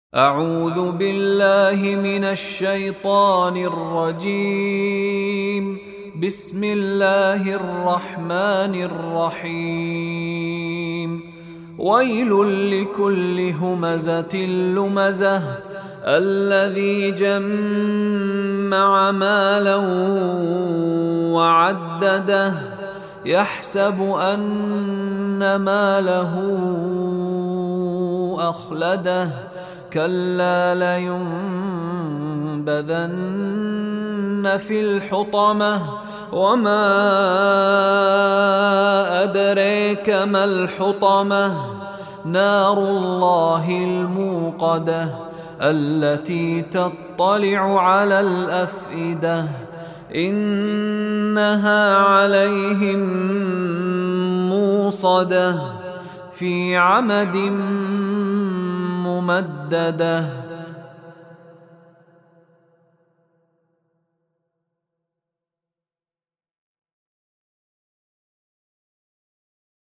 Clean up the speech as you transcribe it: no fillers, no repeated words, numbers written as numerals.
أعوذ بالله من الشيطان الرجيم. بسم الله الرحمن الرحيم. ويل لكل همزة لمزة الذي جمع مالا وعدده يحسب أن ماله أخلده كلا لينبذن في الحطمة وما أدريك ما الحطمة نار الله الموقدة التي تطلع على الأفئدة إنها عليهم موصدة في عمد ممددة.